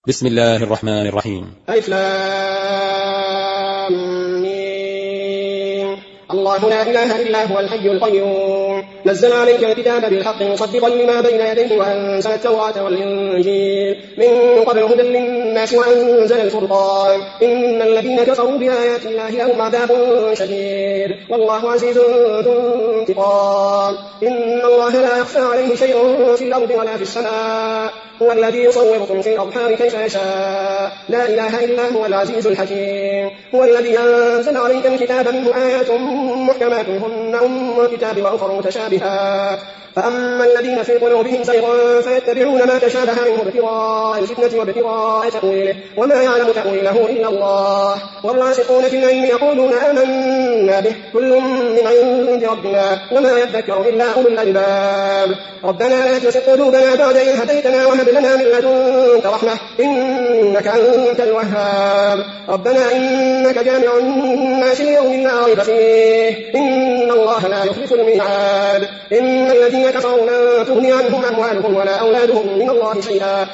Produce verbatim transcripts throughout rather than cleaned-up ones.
بسم الله الرحمن الرحيم. ألف لام ميم. الله لا إله إلا هو الحي القيوم نزل عليك الكتاب بالحق مصدقا لما بين يديه وأنزل التوراة والإنجيل من قبل هدى للناس وأنزل الفرقان إن الذين كفروا بآيات الله لهم عذاب شديد والله عزيز ذو انتقام إن الله لا يخفى عليه شيء في الأرض ولا في السماء هو الذي يصوركم في الأرحام كيف يشاء لا إله إلا هو العزيز الحكيم هو الذي أنزل عليك الكتاب منه آيات محكمات هن أم الكتاب وأخر متشابهات فأما الذين في قلوبهم زيغ فيتبعون ما تشابه منه ابتغاء الفتنة وابتغاء تأويله وما يعلم تأويله إلا الله والراسخون في العلم يقولون آمنا به كل من عند ربنا وما يذكر إلا أولو الألباب ربنا لا تزغ قلوبنا بعد إذ هديتنا وهب لنا من لدنك رحمة إنك أنت الوهاب ربنا إنك جامع الناس ليوم لا ريب فيه إن الله لا يخلف الميعاد إن الذين كفروا لن تغني عنهم أموالهم ولا أولادهم من الله شيئا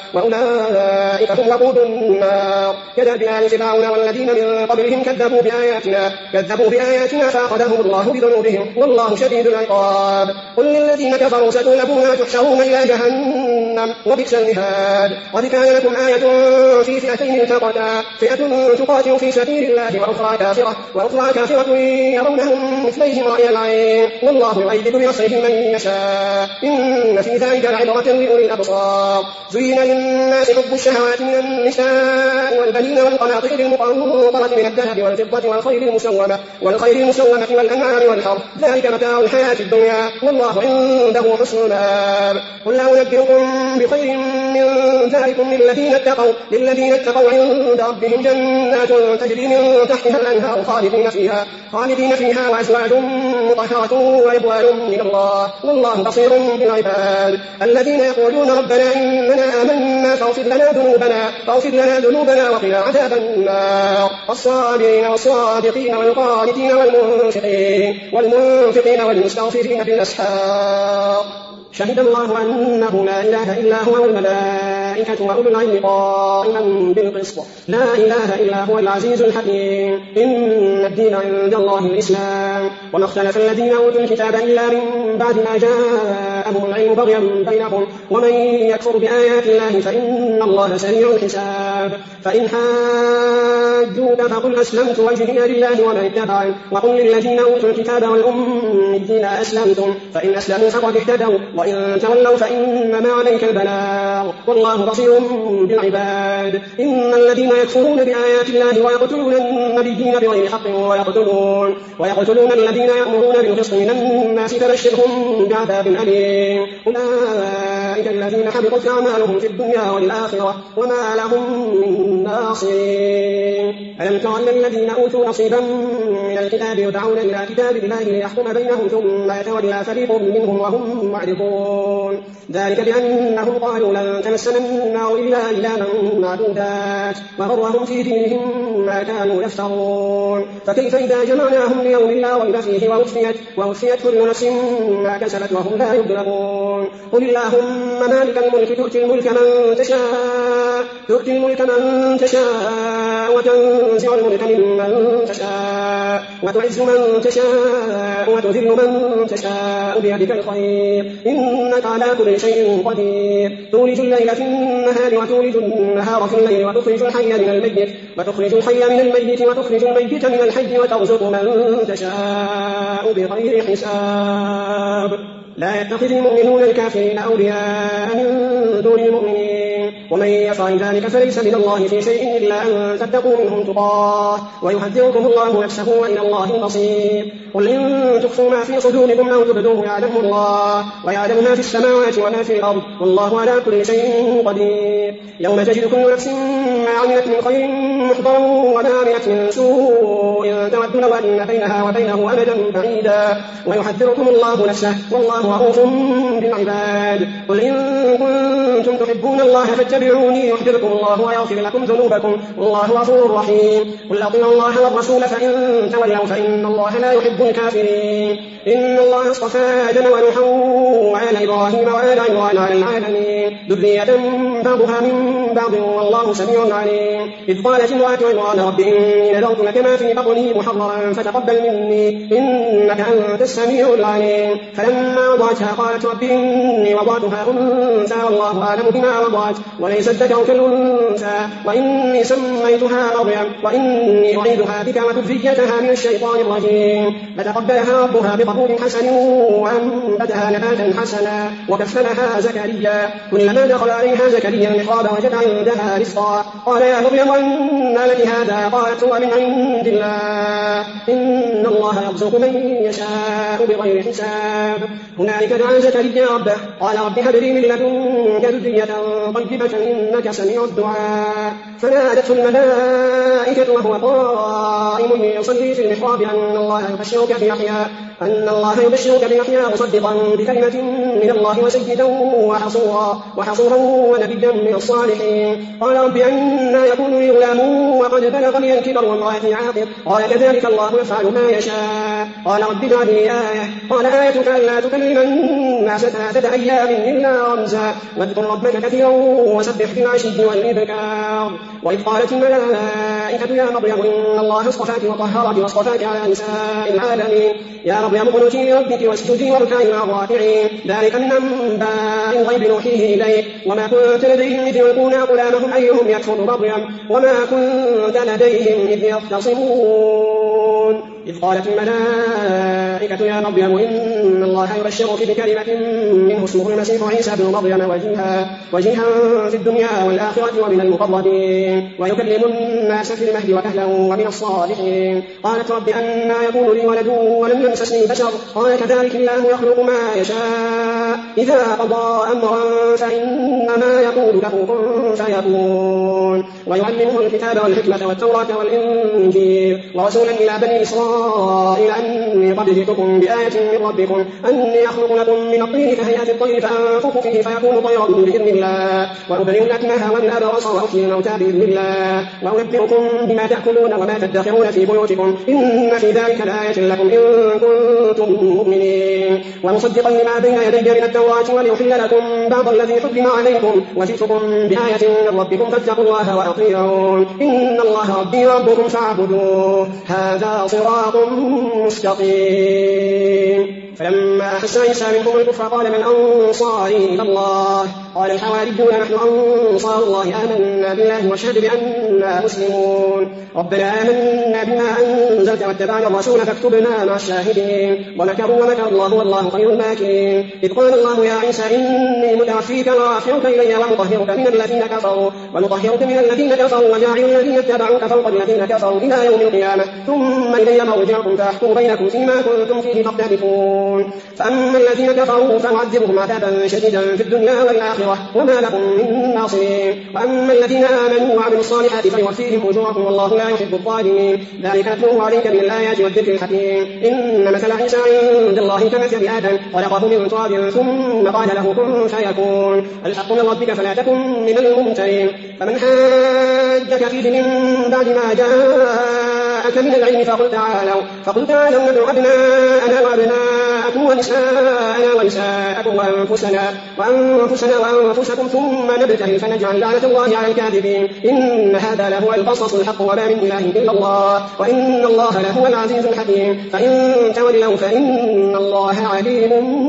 وأولئك هم وقود النار كدأب آل فرعون والذين من قبلهم كذبوا بآياتنا كذبوا بآياتنا فأخذهم الله بذنوبهم والله شديد العقاب قل للذين كفروا ستغلبون وتحشرون إلى جهنم وبئس المهاد قد كان لكم آية في فئتين التقتا فئة تقاتل في سبيل الله وأخرى كافرة وأخرى كافرة يرونهم مثليهم رأي العين والله يؤيد بنصره من يشاء إن في ذلك لعبرة لأولي الأبصار زين للناس حب الشهوات من النساء والبنين والقناطير المقنطرة من الذهب والفضة والخيل المسومة والخيل المسومة والأنعام والحرث ذلك متاع الحياة الدنيا والله عنده حسن المآب قل لا أنبئكم بخير من ذلكم للذين اتقوا للذين اتقوا عند ربهم جنات تجري من تحتها الأنهار خالدين فيها خالدين فيها وأزواج مطهرة ورضوان من الله والله بصير بالعباد الذين يقولون ربنا إننا آمنا فاغفر لنا ذنوبنا فاغفر لنا ذنوبنا وقنا عذاب النار الصابرين والصادقين والقانتين والمنفقين والمنفقين والمستغفرين بالأسحار شهد الله أنه لا إله إلا هو والملائكة وأولو العلم قائما بالقسط لا إله إلا هو العزيز الحكيم إن الدين عند الله الإسلام وما اختلف الذين أوتوا الكتاب إلا من بعد ما جاءهم العلم بغيا بينهم ومن يكفر بآيات الله فإن الله سريع الحساب فإن حاجوك فقل أسلمت وجهي لله ومن اتبعني وقل للذين أوتوا الكتاب والأميين أسلمتم فإن أسلموا فقد اهتدوا وإن تولوا فإنما عليك البلاغ والله بصير بالعباد إن الذين يكفرون بآيات الله ويقتلون النبيين بغير حق ويقتلون, ويقتلون الذين يأمرون بالقسط من الناس فبشرهم بعذاب أليم أولئك الذين حبطت أعمالهم في الدنيا والآخرة وما لهم من ناصرين ألم تر أن الذين أوتوا نصيبا من الكتاب يدعون إلى كتاب الله ليحكم بينهم ثم يتولى فريق منهم وهم معرضون ذلك بأنهم قالوا لن تمسنا النار إلا أياما معدودات وغرهم في دينهم ما كانوا يفترون فكيف إذا جمعناهم ليوم لا ريب فيه ووفيت, ووفيت كل نفس ما كسبت وهم لا يظلمون قل اللهم مالك الملك تؤتي الملك من تشاء تؤتي الملك من تشاء وتنزع الملك ممن تشاء وتعز من تشاء وتذل من تشاء بيدك الخير إنك على كل شيء قدير تولج الليل في النهار وتولج النهار في الليل وتخرج الحي من الميت وتخرج الحي من الميت وتخرج الميت من الحي وترزق من تشاء بغير حساب لا يتخذ المؤمنون الكافرين أولياء من دون المؤمنين ومن يفعل ذلك فليس من الله في شيء إلا أن تتقوا منهم تقاه ويحذركم الله نفسه وإلى الله المصير قل إن تخفوا ما في صدوركم أو تبدوه يعلمه الله ويعلم ما في السماوات وما في الأرض والله على كل شيء قدير يوم تجد كل نفس ما عملت من خير محضرا وما عملت من سوء تود لو أن بينها وبينه أمدا بعيدا ويحذركم الله نفسه والله رؤوف بالعباد قل إن كنتم تحبون الله فاتبعوا فاتبعوني يحببكم الله ويغفر لكم ذنوبكم والله غفور رحيم. قل أطيعوا الله والرسول فإن تولوا فإن الله لا يحب الكافرين. إن الله اصطفى آدم ونوحا وآل إبراهيم وآل عمران على العالمين ذرية بعضها من بعض والله سميع عليم. إذ قالت امرأة عمران رب إني نذرت لك ما في بطني محررا فتقبل مني إنك أنت السميع العليم. فلما وضعتها قالت رب إني وضعتها أنثى والله أعلم بما وضعت وليس الذكر كالأنثى وإني سميتها مريم وإني أعيدها بك وذريتها من الشيطان الرجيم. فتقبلها ربها بقبول حسن وأنبتها نباتا حسنا وكفلها زكريا. كلما دخل عليها زكريا المحراب وجد عندها رزقا قال يا مريم أنى لك هذا قالت هو من عند الله إن الله يرزق من يشاء بغير حساب. هنالك دعا زكريا ربه قال رب هب لي من لدنك ذرية طيبة إنك سميع الدعاء. فنادته الملائكة وهو قائم يصلي في المحراب أن الله يبشرك بيحيى أن الله يبشرك بيحيى مصدقا بكلمة من الله وسيدا وحصورا وحصورا ونبيا من الصالحين. قال رب أنى يكون لي غلام وقد بلغني الكبر وامرأتي عاقر قال كذلك الله يفعل ما يشاء. قال رب اجعل لي آية قال آيتك ألا تكلم الناس ثلاثة أيام إلا رمزا واذكر ربك كثيرا وسبح بالعشي والإبكار. وإذ قالت الملائكة يا مريم إن الله اصطفاك وطهرك واصطفاك على نساء العالمين يا مريم اقنتي لربك واسجدي واركعي مع الراكعين. ذلك من أنباء الغيب نوحيه إليك وما كنت لديهم إذ يلقون أقلامهم أيهم يكفر مريم وما كنت لديهم إذ يختصمون. إذ قالت الملائكة يا مريم إن الله يبشرك بكلمة منه اسمه المسيح عيسى بن مريم وجيها, وجيها في الدنيا والآخرة ومن المقربين ويكلم الناس في المهد وكهلا ومن الصالحين. قالت رب أنى يكون لي ولد ولم يمسسني بشر قال كذلك الله يخلق ما يشاء إذا قضى أمرا فإنما يقول له كن فيكون. ويعلمه الكتاب والحكمة والتوراة والإنجيل ورسولا إلى بني إسرائيل أني قد جئتكم بآية من ربكم أني أخلق لكم من الطين كهيئة الطير فأنفخ فيه فيكون طيرا بإذن الله وأبرئ الأكمه والأبرص وأحيي الموتى بإذن الله وأنبئكم بما تأكلون وما تدخرون في بيوتكم إن في ذلك لآية لكم إن كنتم مؤمنين. ومصدقا لما بين يدي من التوراة وليحل لكم بعض الذي حرم عليكم وجئتكم بآية من ربكم فاتقوا الله وأطيعون إن الله ربي وربكم فاعبدوه هذا صراط مستقيم. فلما أحس عيسى منهم الكفر قال من أنصاري إلى الله قال الحواريون نحن أنصار الله آمنا بالله واشهد بأننا مسلمون. ربنا آمنا بما أنزلت واتبعنا الرسول فاكتبنا مع الشاهدين. ومكروا ومكر الله والله خير الماكرين. إذ قال الله يا عيسى إني متوفيك ورافعك إلي ومطهرك من الذين كفروا ومطهرك من الذين كفروا وجاعل الذين اتبعوك فوق الذين كفروا إلى يوم القيامة ثم إلي مرجعكم فأحكم بينكم فيما كنتم فيه تختلفون. فأما الذين كفروا فنعذبهم عذابا شديدا في الدنيا والآخرة وما لهم من ناصرين. وأما الذين آمنوا وعملوا الصالحات فيوفيهم أجورهم والله لا يحب الظالمين. ذلك نتلوه عليك من الآيات والذكر الحكيم. إن مثل عيسى عند الله كمثل آدم خلقه من تراب ثم قال له كن فيكون. الحق من ربك فلا تكن من الممترين. فمن حاجك فيه من بعد ما جاءك من العلم فقل تعالوا فقل تعالوا ندعو أبناءنا وأبناءكم ونساءنا ونساءكم وأنفسنا وأنفسنا وأنفسكم ثم نبتهل فنجعل لعنة الله على الكاذبين. إن هذا لهو القصص الحق وما من إله إلا الله وإن الله لهو العزيز الحكيم. فإن تولوا فإن الله عليم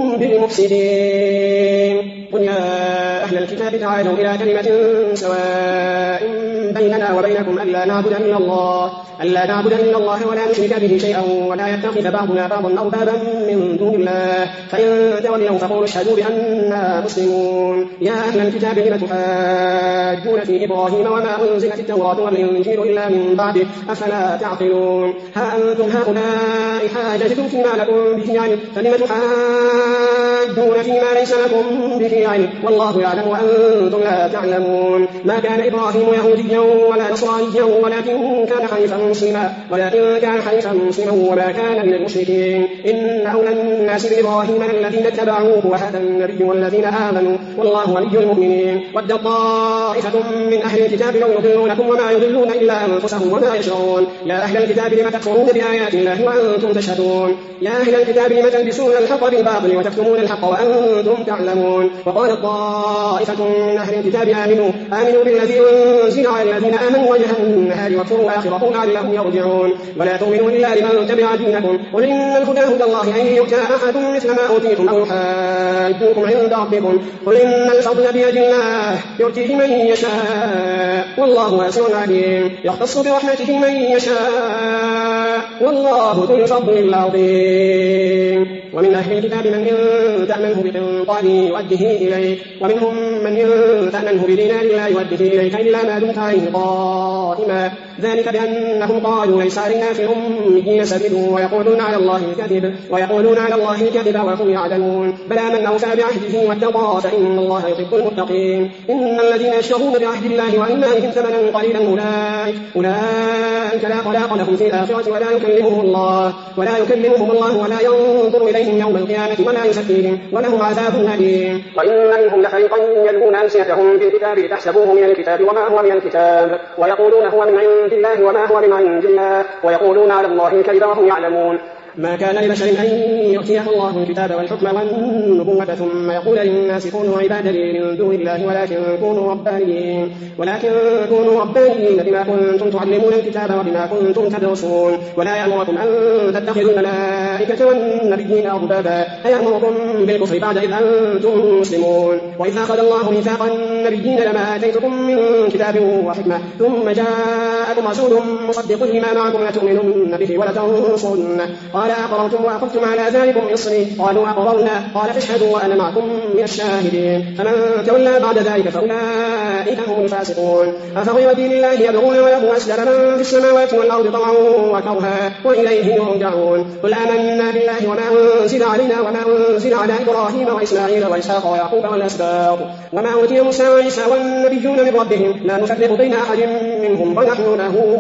بالمفسدين. قل يا أهل الكتاب تعالوا إلى كلمة سواء بيننا وبينكم ألا نعبد إلا الله ألا نعبد إلا الله ولا نشرك به شيئا ولا يتخذ بعضنا بعضا أربابا من دون الله فإن تولوا فقولوا اشهدوا بأننا مسلمون. يا أهل الكتاب لم تحاجون في إبراهيم وما أنزلت التوراة والإنجيل إلا من بعده أفلا تعقلون. ها أنتم هؤلاء حاجتكم فيما لكم به علم فلم تحاجون فيما ليس لكم به علم والله يعلم وأنتم لا تعلمون. ما كان إبراهيم يهوديا ولا نصرانيا ولكن كان حنيفا مسلما ولكن كان حنيفا مسلما وما كان من المشركين إن أولى الناس بإبراهيم الذين اتبعوه وهذا النبي والذين آمنوا والله ولي المؤمنين. ود طائفة من أهل الكتاب لو يضلونكم وما يضلون إلا أنفسهم وما يشعرون. يا أهل الكتاب لم تكفرون بآيات الله وأنتم تشهدون. يا أهل الكتاب لم تلبسون الحق بالباطل وتكتمون الحق وأنتم تعلمون. وقال طائفة من أهل الكتاب آمنوا آمنوا بالذي أنزل على الذين آمنوا وجه النهار واكفروا آخره لعلهم يرجعون. ولا تؤمنوا إلا لمن تبع دينكم قل إن الهدى هدى الله أن يؤتى أحد مثل ما أوتيتم أو يحاجوكم عند ربكم قل إن الفضل بيد الله يؤتيه من يشاء والله واسع عليم يختص برحمته من يشاء والله ذو الفضل العظيم. ومن أهل الكتاب من إن تأمنه بقنطار يؤده إليك ومنهم من إن تأمنه بدينار لا يؤده إليك إلا ما دمت عليه قائما ذلك بأنهم قالوا ليس علينا في الأميين سبيل ويقولون على الله الكذب ويقولون على الله الكذب وهم يعلمون. بلى من أوفى بعهده واتقى فإن الله يحب المتقين. إن الذين يشترون بعهد الله وإيمانهم ثمنا قليلا أولئك أولئك لا خلاق لهم في الآخرة ولا يكلمهم الله ولا يكلمهم الله ولا ينظر إليهم يوم القيامة ولا يزكيهم ولهم عذاب أليم. وإن منهم لفريقا يلوون ألسنتهم بالكتاب لتحسبوه من الكتاب وما هو من الكتاب ويقولون هو من عند الله وما هو من عند الله ويقولون على الله الكذب وهم يعلمون. ما كان لبشر أن يؤتيه الله الكتاب والحكم والنبوة ثم يقول للناس كونوا عبادا لي من دون الله ولكن كونوا ربانيين ولكن كونوا ربانيين بما كنتم تعلمون الكتاب وبما كنتم تدرسون. ولا يأمركم أن تتخذوا الملائكة والنبيين أربابا أيأمركم بالكفر بعد إذ أنتم مسلمون. وإذ أخذ الله ميثاق النبيين لما آتيتكم من كتاب وحكمة ثم جاءكم رسول مصدق لما معكم لتؤمنن به ولتنصرنه قال أقررتم وأخذتم على ذلكم إصري قالوا أقررنا قال فاشهدوا وأنا معكم من الشاهدين. فمن تولى بعد ذلك فأولئك هم الفاسقون. أفغير دين الله يبغون وله أسلم من في السماوات والأرض طوعا وكرها وإليه يرجعون. قل آمنا بالله وما أنزل علينا وما أنزل على إبراهيم وإسماعيل وإسحاق ويعقوب والأسباط وما أوتي موسى وعيسى والنبيون من ربهم لا نفرق بين أحد منهم ونحن له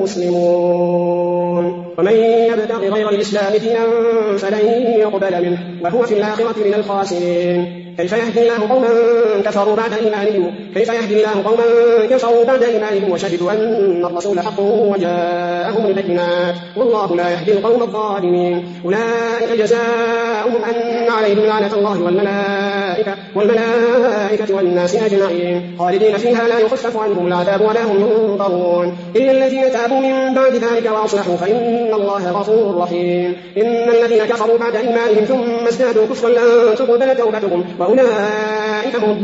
مسلمون. ومن يبتغ غير الإسلام دينا فلن يقبل منه وهو في الآخرة من الخاسرين. كيف يهدي الله قوما كفروا بعد إيمانهم كيف يهدي الله قوما كفروا بعد إيمانهم وشهدوا أن الرسول حق وجاءهم البينات والله لا يهدي القوم الظالمين. أولئك جزاؤهم أن عليهم لعنة الله والملائكة والملائكة والناس أجمعين خالدين فيها لا يخفف عنهم العذاب ولا هم ينظرون إلا الذين تابوا من بعد ذلك وأصلحوا فإن الله غفور رحيم. إن الذين كفروا بعد إيمانهم ثم ازدادوا كفرا لن تقبل توبتهم وأولئك هم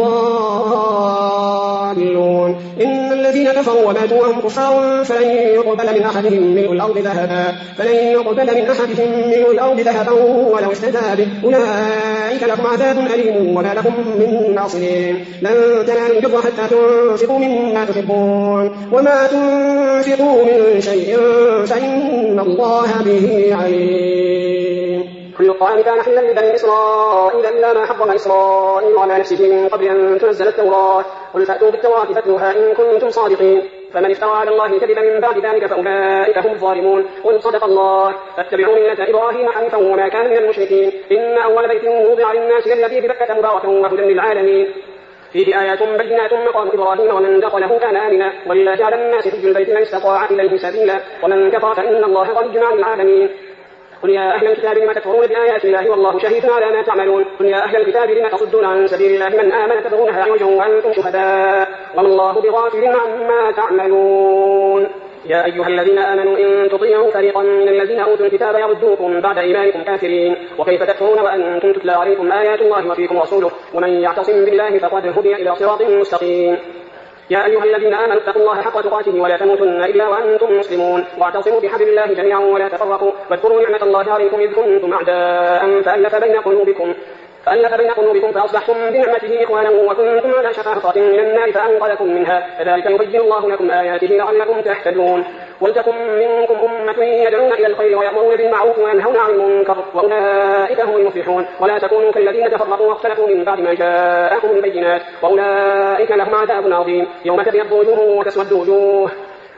الضالون. إن الذين كفروا وماتوا وهم كفار فلن يقبل من أحدهم ملء الأرض ذهبا فلن يقبل من أحدهم ملء الأرض ذهبا ولو افتدى به أولئك لهم عذاب أليم وما لهم من ناصرين. لن تنالوا البر حتى تنفقوا مما تحبون وما تنفقوا من شيء فإن الله به عليم. كل الطعام كان حلا لبني إسرائيل إلا ما حرم إسرائيل على نفسه من قبل أن تنزل التوراة قل فأتوا بالتوراة فاتلوها إن كنتم صادقين. فمن افترى على الله كذبا من بعد ذلك فأولئك هم الظالمون. قل صدق الله فاتبعوا ملة إبراهيم حنيفا وما كان من المشركين. إن أول بيت وضع للناس الذي ببكة مباركا وهدى للعالمين فيه آيات بينات مقام إبراهيم ومن دخله كان آمنا ولله على الناس حج البيت من استطاع إليه سبيلا ومن كفر فإن الله غني عن العالمين. قل يا أهل الكتاب لم تكفرون بآيات الله والله شهيد على ما تعملون. قل يا أهل الكتاب لم تصدون عن سبيل الله من آمن تبغونها عوجا وأنتم شهداء وما الله بغافل عما تعملون. يا أيها الذين آمنوا إن تطيعوا فريقا من الذين أوتوا الكتاب يردوكم بعد إيمانكم كافرين وكيف تكفرون وأنتم تتلى عليكم آيات الله وفيكم رسوله ومن يعتصم بالله فقد هدي إلى صراط مستقيم. يا أيها الذين آمنوا اتقوا الله حق تقاته ولا تموتن إلا وأنتم مسلمون واعتصموا بحبل الله جميعا ولا تفرقوا واذكروا نعمة الله عليكم إذ كنتم أعداء فألف بين قلوبكم فألف بين قلوبكم فأصبحتم بنعمته إخوانا وكنتم على شفا حفرة من النار فأنقذكم منها كذلك يبين الله لكم آياته لعلكم تهتدون. ولتكن منكم أمة يدعون إلى الخير ويأمرون بالمعروف وينهون عن المنكر وأولئك هم المفلحون. ولا تكونوا كالذين تفرقوا واختلفوا من بعد ما جاءهم البينات وأولئك لهم عذاب عظيم. يوم تبيض وجوه وتسود وجوه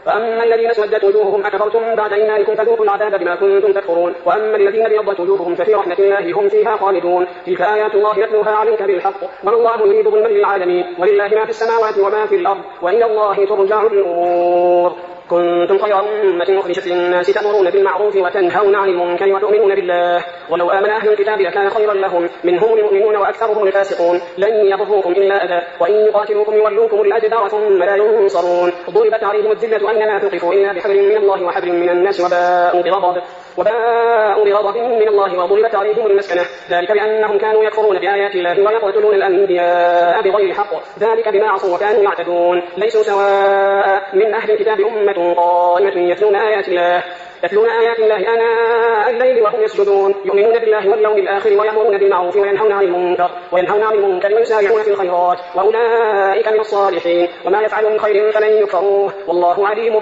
فأما الذين اسودت وجوههم أكفرتم بعد إيمانكم فذوقوا العذاب بما كنتم تكفرون وأما الذين ابيضت وجوههم ففي رحمة الله هم فيها خالدون تلك آيات الله يتلوها عليك بالحق وما الله يريد ظلما للعالمين ولله ما في السماوات وما في الأرض وإلى الله ترجع الأمور كنتم خير أمة أخرجت للناس تأمرون بالمعروف وتنهون عن المنكر وتؤمنون بالله ولو آمن أهل الكتاب لكان خيرا لهم منهم المؤمنون وأكثرهم الفاسقون لن يضروكم إلا أذى وإن يقاتلوكم يولوكم الأدبار ثم لا ينصرون ضربت عليهم الذلة أننا تقفوا إلا بحبل من الله وحبل من الناس وباءوا بغضب وباءوا بغضب من الله وضربت عليهم المسكنة ذلك بأنهم كانوا يكفرون بآيات الله ويقتلون الأنبياء بغير حق ذلك بما عصوا وكانوا يعتدون ليسوا سواء من أهل الكتاب أمة قائمة يتلون آيات الله يتلون آيات الله آناء الليل وهم يسجدون يؤمنون بالله واليوم الآخر ويأمرون بالمعروف وينهون عن المنكر وينهون عن المنكر ويسارعون في الخيرات وأولئك من الصالحين وما يفعلوا من خير فلن يكفروه والله عليم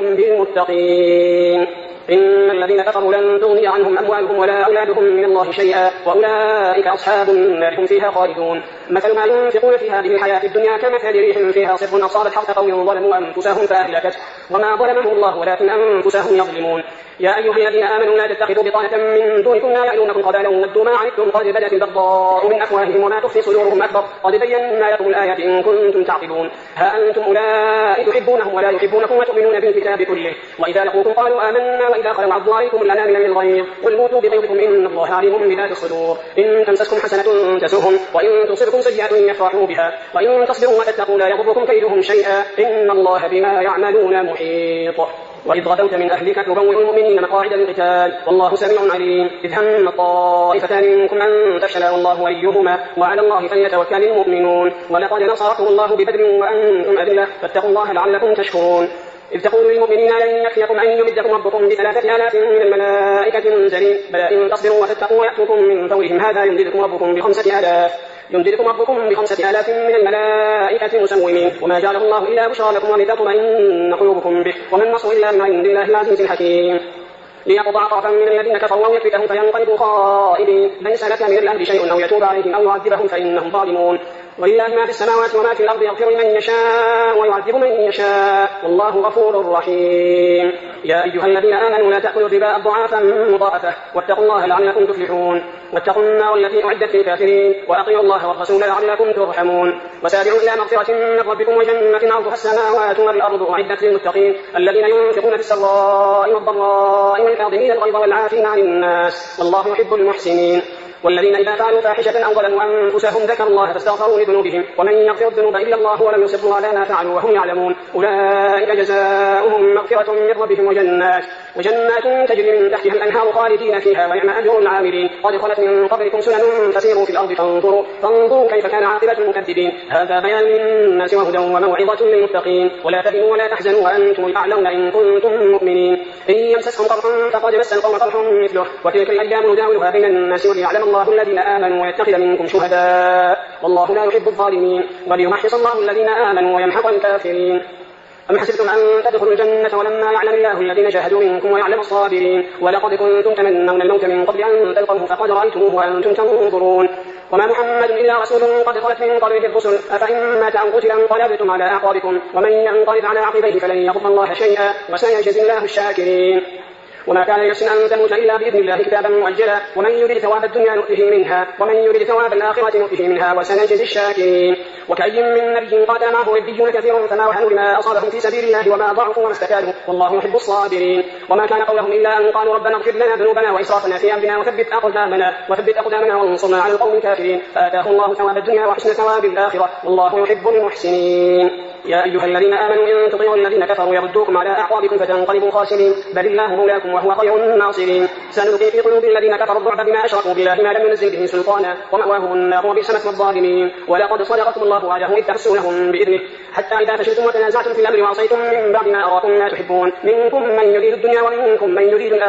بالمتقين إن الذين كفروا لن تغني عنهم أموالهم ولا أولادهم من الله شيئا وأولئك أصحاب النار هم فيها خالدون مثل ما ينفقون في هذه الحياة الدنيا كمثل ريح فيها صر أصابت حرث قوم ظلموا أنفسهم فأهلكته وما ظلمهم الله ولكن أنفسهم يظلمون يا أيها الذين آمنوا لا تتخذوا بطانة من دونكم لا يألونكم خبالا ودوا ما عنتم قد بدت البغضاء من أفواههم وما تخفي صدورهم أكبر قد بينا لكم الآيات إن كنتم تعقلون ها أنتم أولئك تحبونهم ولا يحبونكم وتؤمنون بالكتاب كله وإذا لقوكم قالوا آمنا وإذا خلوا عضوا عليكم الأنامل من الغيظ قل موتوا بغيظكم إن الله عليم بذات الصدور إن تمسسكم حسنة تسؤهم وإن تصبكم سيئة يفرحوا بها وإن تصبروا وتتقوا لا يضركم كيدهم شيئا إن الله بما يعملون محيط وإذ غدوت من أهلك تبوئ المؤمنين مقاعد للقتال والله سميع عليم إذ هم طائفتان منكم أن تفشلا والله وليهما وعلى الله فليتوكل المؤمنون ولقد نصركم الله ببدر وأنتم أذلة فاتقوا الله لعلكم تشكرون إذ تقول للمؤمنين لن يكفيكم أن يمدكم ربكم بثلاثة آلاف من الملائكة منزلين بلى إن تصبروا وتتقوا ويأتوكم من فورهم هذا يمددكم ربكم بخمسة آلاف يمددكم ربكم بخمسة آلاف من الملائكة مسومين وما جعله الله إلا بشرى لكم ولتطمئن قلوبكم به وما النصر إلا من عند الله العزيز الحكيم ليقطع طرفا من الذين كفروا أو يكبتهم فينقلبوا خائبين ليس لك من الأمر شيء أو يتوب عليهم أو يعذبهم فإنهم ظالمون ولله ما في السماوات وما في الأرض يغفر من يشاء ويعذب من يشاء والله غفور رحيم يا أيها الذين آمنوا لا تأكلوا الربا أضعافا مضاعفة واتقوا الله لعلكم تفلحون واتقوا النار التي أعدت للكافرين وأطيعوا الله والرسول لعلكم ترحمون وسارعوا إلى مغفرة من ربكم وجنة عرضها السماوات والأرض أعدت للمتقين الذين ينفقون في السراء والضراء والكاظمين الغيظ والعافين عن الناس والله يحب المحسنين والذين إذا فعلوا فاحشة أو ظلموا أنفسهم ذكروا الله فاستغفروا لذنوبهم ومن يغفر الذنوب إلا الله ولم يصروا على ما فعلوا وهم يعلمون أولئك جزاؤهم مغفرة من ربهم وجنات وجنات تجري من تحتها الأنهار خالدين فيها ونعم أجر العاملين قد خلت من قبلكم سنن فسيروا في الأرض فانظروا فانظروا كيف كان عاقبة المكذبين هذا بيان للناس وهدى وموعظة للمتقين ولا تهنوا ولا تحزنوا وأنتم الأعلون إن كنتم مؤمنين إن يمسسكم قرح فقد مس القوم قرح مثله وتلك الأيام نداولها بين الناس وليعلم الله الذين آمنوا ويتخذ منكم شهداء والله لا يحب الظالمين وليمحص الله الذين آمنوا ويمحق الكافرين أم حسبتم أن تدخلوا الجنة ولما يعلم الله الذين جاهدوا منكم ويعلم الصابرين ولقد كنتم تمنون الموت من قبل أن تلقوه فقد رأيتموه وأنتم تنظرون وما محمد إلا رسول قد خلت من قبله الرسل أفإن مات أو قتل انقلبتم على أعقابكم ومن ينقلب على عقبيه فلن يضر الله شيئا وسيجزي الله الشاكرين وما كان لنفس أن تموت إلا بإذن الله كتابا مؤجلا ومن يريد ثواب الدنيا نؤته منها ومن يريد ثواب الآخرة نؤته منها وسنجزي الشاكرين وكأي من نبي قاتل معه ربيون كثير فما وهنوا لما أصابهم في سبيل الله وما ضعفوا وما استكانوا والله يحب الصابرين وما كان قولهم إلا أن قالوا ربنا اغفر لنا ذنوبنا وإسرافنا في أمرنا وثبت أقدامنا وثبت أقدامنا وانصرنا على القوم الكافرين فآتاه الله ثواب الدنيا وحسن ثواب الآخرة والله يحب المحسنين يا أيها الذين آمنوا إن تطيعوا الذين كفروا يردوكم على أعقابكم فتنقلبوا خاسرين بل الله مولاكم وهو خير الناصرين سنلقي في قلوب الذين كفروا الرعب بما أشركوا بالله ما لم ينزل به سلطانا ومأواهم النار وبئس مثوى الظالمين ولقد صدقكم الله وعده إذ تحسونهم بإذنه حتى إذا فشلتم وتنازعتم في الأمر وعصيتم من بعد ما أراكم ما تحبون منكم من يريد الدنيا ومنكم من يريد الآخرة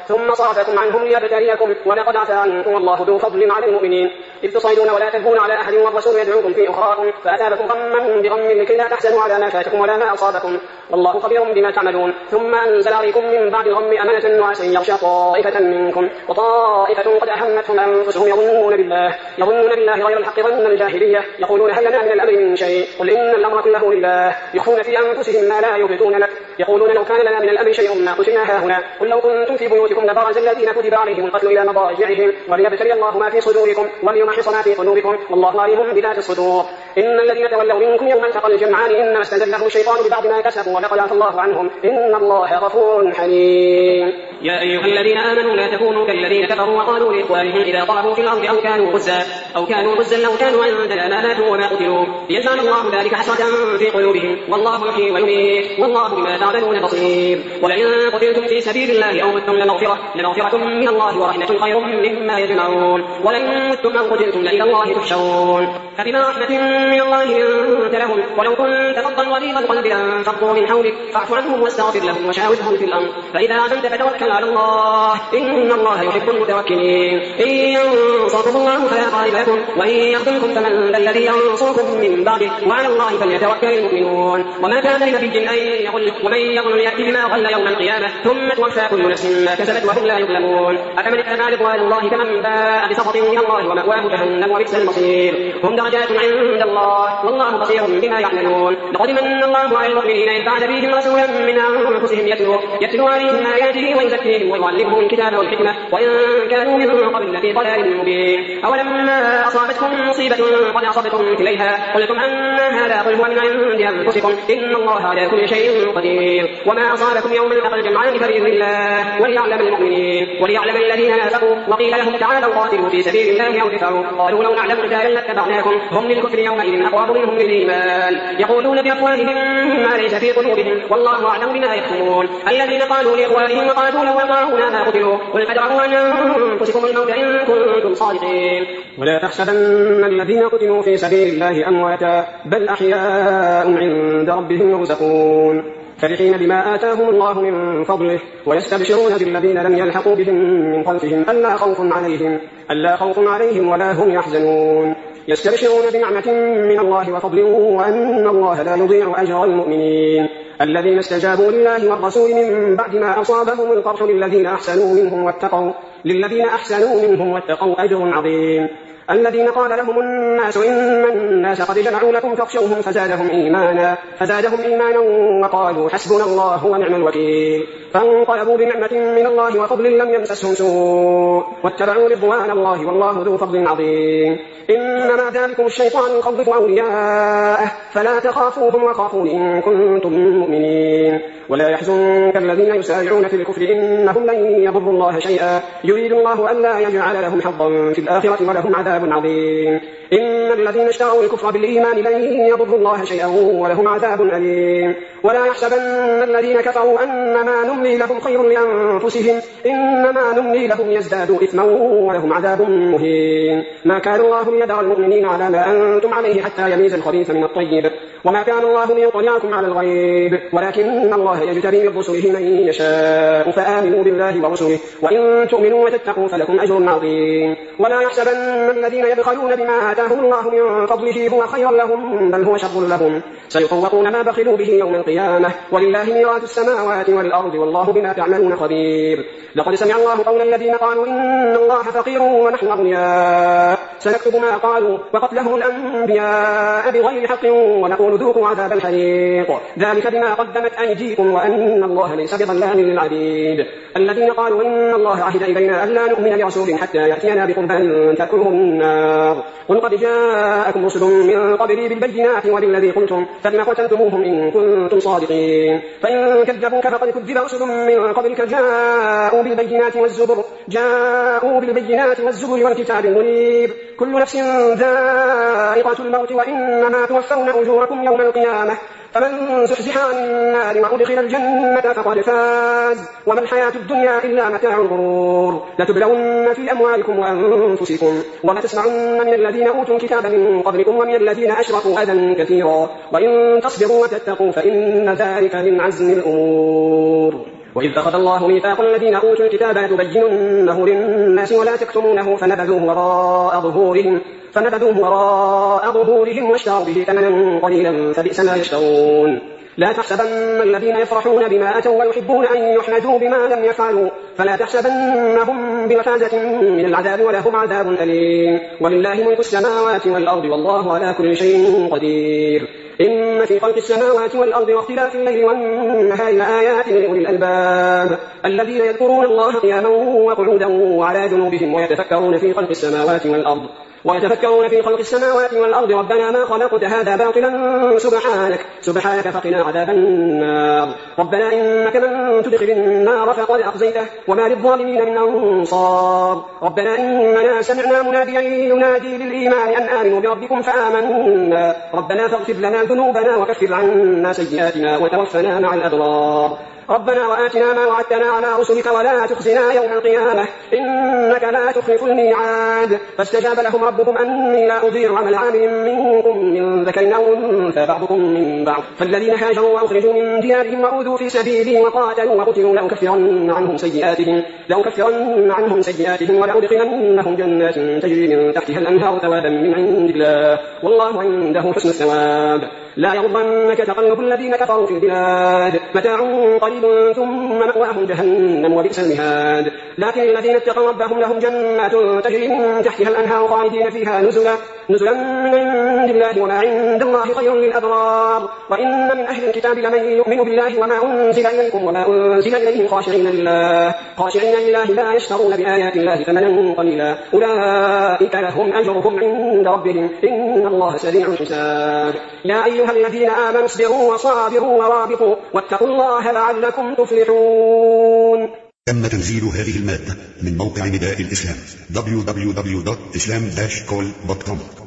ثم صرفكم عنهم ليبتليكم ولقد عفا عنكم والله ذو فضل على المؤمنين إذ تصعدون ولا تلهون على أحد والرسول يدعوكم في أخراكم فأثابكم غما بغم لكي لا تحزنوا على ما فاتكم ولا ما أصابكم والله خبير بما تعملون ثم أنزل عليكم من بعد الغم أمنة نعاسا يغشى طائفة منكم وطائفة قد أهمتهم أنفسهم يظنون بالله يظنون بالله غير الحق ظن الجاهلية يقولون هل لنا من الأمر من شيء قل إن الأمر كله لله يخفون في أنفسهم ما لا يبدون لك يقولون لو كان لنا من الأمر شيء ما قتلنا هاهنا قل لو كنتم في بيوتكم لبرز الذين كتب عليهم القتل إلى مضاجعهم وليبتلي الله ما في صدوركم وليمحص ما في قلوبكم والله عليم بذات الصدور إن الذين تولوا منكم يوم التقى الجمعان إنما استزلهم الشيطان ببعض ما كسبوا ولقد عفا الله عنهم إن الله غفور حليم. يا أيها الذين آمنوا لا تكونوا كالذين كفروا وقالوا لإخوانهم إذا ضربوا في الأرض أو كانوا غزا أو كانوا غزا لو كانوا عندنا ما ماتوا وما قتلوا ليجعل الله ذلك حسرة في قلوبهم والله يحيي ويميت والله بما تعملون بصير. ولئن قتلتم في سبيل الله أو متم لمغفرة لمغفرة من الله ورحمة خير مما يجمعون ولئن متم أو قتلتم لإلى الله تحشرون فبما رحمة من الله لنت لهم ولو كنت فظا غليظ القلب لانفضوا من حولك فاعف عنهم واستغفر لهم وشاورهم في الأمر فإذا عزمت فتوكل على الله إن الله يحب المتوكلين. إن ينصركم الله فلا غالب لكم وإن يخذلكم فمن ذا الذي ينصركم من بعده وعلى الله فليتوكل المؤمنون. وما كان لنبي أن يغل ومن يغل يأتي بما غل يوم القيامة ثم توفى كل نفس ما كسبت وهم لا يظلمون. أفمن اتبع رضوان الله كمن باء بسخط من الله ومأواه جهنم وبئس المصير. هم درجات عند الله والله بصير بما يعملون. لقد من الله على المؤمنين إذ بعث فيهم رسولا من أنفسهم يتلو يتلو عليهم آياته ويزكيهم ويعلمهم الكتاب والحكمة وإن كانوا من قبل لفي ضلال مبين. أولما أصابتكم مصيبة قد أصبتم مثليها قلتم أن هذا قل هو من عند أنفسكم إن الله على كل شيء قدير. وما أصابكم يوم التقى الجمعان فبإذن الله وليعلم المؤمنين وليعلم الذين نافقوا وقيل لهم تعالوا قاتلوا في سبيل الله أو ادفعوا قالوا لو نعلم قتالا لاتبعناكم هم للكفر يومئذ أقرب منهم للإيمان يقولون بأفواههم ما ليس في قلوبهم والله أعلم بما يكتمون. الذين قالوا لإخوانهم وقالوا لو أطاعونا ما قتلوا قل فادرءوا عن أنفسكم الموت إن كنتم صادقين. ولا تحسبن الذين قتلوا في سبيل الله أمواتا بل أحياء عند ربهم يرزقون فرحين بما آتاهم الله من فضله ويستبشرون بالذين لم يلحقوا بهم من خلفهم ألا خوف عليهم ألا خوف عليهم ولا هم يحزنون يستبشرون بنعمة من الله وفضل وأن الله لا يضيع أجر المؤمنين. الذين استجابوا لله والرسول من بعد ما أصابهم القرح للذين أحسنوا منهم واتقوا للذين أحسنوا منهم واتقوا أجر عظيم. الذين قال لهم الناس إن الناس قد جمعوا لكم فاخشوهم فزادهم إيمانا فزادهم إيمانا وقالوا حسبنا الله ونعم الوكيل فانقلبوا بنعمة من الله وفضل لم يمسسهم سوء واتبعوا رضوان الله والله ذو فضل عظيم. إنما ذلكم الشيطان يخوف أولياءه فلا تخافوهم وخافون إن كنتم مؤمنين. ولا يحزنك الذين يسارعون في الكفر إنهم لن يضروا الله شيئا يريد الله ألا يجعل لهم حظا في الآخرة ولهم عذاب عظيم. إن الذين اشتروا الكفر بالإيمان لن يضروا الله شيئا ولهم عذاب أليم. ولا يحسبن الذين كفروا أنما نملي لهم خير لأنفسهم إنما نملي لهم يزدادوا إثما ولهم عذاب مهين. ما كان الله ليدع المؤمنين على ما أنتم عليه حتى يميز الخبيث من الطيب وما كان الله ليطلعكم على الغيب ولكن الله يجتبي من رسله من يشاء فآمنوا بالله ورسله وإن تؤمنوا وتتقوا فلكم أجر عظيم. ولا يحسبن الذين يبخلون بما آتاهم الله من فضله هو خير لهم بل هو شر لهم سيطوقون ما بخلوا به يوم القيامة ولله ميراث السماوات والأرض والله بما تعملون خبير. لقد سمع الله قول الذين قالوا إن الله فقير ونحن أغنياء سنكتب ما قالوا وقتلهم الأنبياء بغير حق ونقول ذوقوا عذاب الحريق ذلك بما قدمت أيديكم وأن الله ليس بظلام للعبيد. الذين قالوا إن الله عهد إلينا ألا نؤمن لرسول حتى يأتينا بقربان تأكله النار قل قد جاءكم رسل من قبلي بالبينات وبالذي قلتم فلم قتلتموهم إن كنتم صادقين. فإن كذبوك فقد كذب رسل من قبلك جاءوا بالبينات والزبر جاءوا بالبينات والزبر والكتاب المنير كل نفس ذائقة الموت وإنما توفون أجوركم يوم القيامة فمن زحزح عن النار وأدخل الجنة فقد فاز وما الحياة الدنيا إلا متاع الغرور. لتبلون في أموالكم وأنفسكم ولتسمعن من الذين أوتوا الكتاب من قبلكم ومن الذين أشركوا أذى كثيرا وإن تصبروا وتتقوا فإن ذلك من عزم الأمور. وإذ أخذ الله ميثاق الذين أوتوا الكتاب لتبيننه للناس ولا تكتمونه فنبذوه وراء ظهورهم فنبذوه وراء ظهورهم واشتروا به ثمنا قليلا فبئس ما يشترون. لا تحسبن الذين يفرحون بما أتوا ويحبون أن يحمدوا بما لم يفعلوا فلا تحسبنهم بمفازة من العذاب ولهم عذاب أليم. ولله ملك السماوات والأرض والله على كل شيء قدير. إن في خلق السماوات والأرض واختلاف الليل والنهار لآيات لأولي الألباب الذين يذكرون الله قياما وقعودا وعلى جنوبهم ويتفكرون في خلق السماوات والأرض ويتفكرون في خلق السماوات والأرض ربنا ما خلقت هذا باطلا سبحانك سبحانك فقنا عذاب النار. ربنا إنك من تدخل النار فقد أخزيته وما للظالمين من أنصار. ربنا إننا سمعنا مناديا ينادي للإيمان أن آمنوا بربكم فآمنا ربنا فاغفر لنا ذنوبنا وكفر عنا سيئاتنا وتوفنا مع الأبرار. ربنا وآتنا ما وعدتنا على رسلك ولا تخزنا يوم القيامة إنك لا تخلف الميعاد. فاستجاب لهم ربهم أني لا أضيع عمل عامل منكم من ذكر أو أنثى بعضكم من بعض فالذين هاجروا وأخرجوا من ديارهم وأوذوا في سبيلي وقاتلوا وقتلوا لأكفرن عنهم سيئاتهم لأكفرن عنهم سيئاتهم ولأدخلنهم جنات تجري من تحتها الأنهار ثوابا من عند الله والله عنده حسن الثواب. لا يغرنك تقلب الذين كفروا في البلاد متاع قليل ثم مأواهم جهنم وبئس المهاد. لكن الذين اتقوا ربهم لهم جنات تجري من تحتها الأنهار خالدين فيها نزلا نزلا من عند الله وما عند الله خير للأبرار. وإن من أهل الكتاب لمن يؤمن بالله وما أنزل إليكم وما أنزل إليهم خاشعين لله خاشعين لله لا يشترون بآيات الله ثمنا قليلا أولئك لهم أجرهم عند ربهم إن الله سريع الحساب. يا أيها الذين آمنوا اصبروا وصابروا ورابطوا واتقوا الله لعلكم تفلحون. تم تنزيل هذه المادة من موقع نداء الإسلام دبليو دبليو دبليو دوت إسلام داش كول دوت كوم.